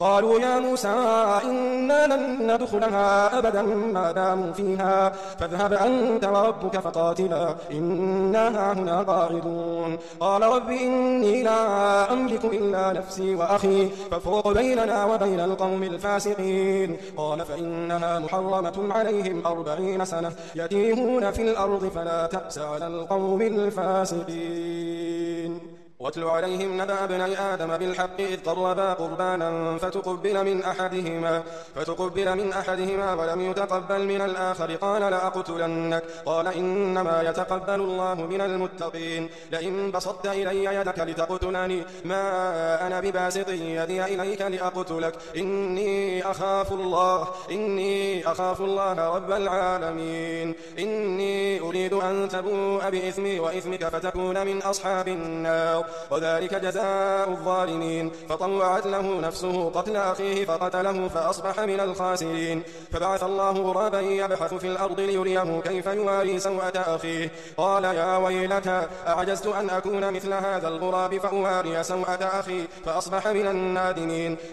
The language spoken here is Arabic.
قالوا يا موسى إنا لن ندخلها أبدا ما داموا فيها فاذهب أنت وربك فقاتلا إنا هاهنا قاعدون قال رب إني لا أملك إلا نفسي وأخي فافرق بيننا وبين القوم الفاسقين قال فإنها محرمة عليهم 40 سنة يتيهون في الأرض فلا تأس على القوم الفاسقين واتل عليهم نبأ ابني آدم بالحق إذ قربا قربانا فتقبل من أحدهما ولم يتقبل من الآخر قال لأقتلنك قال إنما يتقبل الله من المتقين لئن بسطت إلي يدك لتقتلني ما أنا بباسط يدي إليك لأقتلك إني أخاف الله رب العالمين إني أريد أن تبوء بإثمي وإثمك فتكون من أصحاب النار وذلك جزاء الظالمين فطوعت له نفسه قتل أخيه فقتله فأصبح من الخاسرين فبعث الله غرابا يبحث في الأرض ليريه كيف يواري سوءة أخيه قال يا ويلتى أعجزت أن أكون مثل هذا الغراب فأواري سوءة أخي فأصبح من النادمين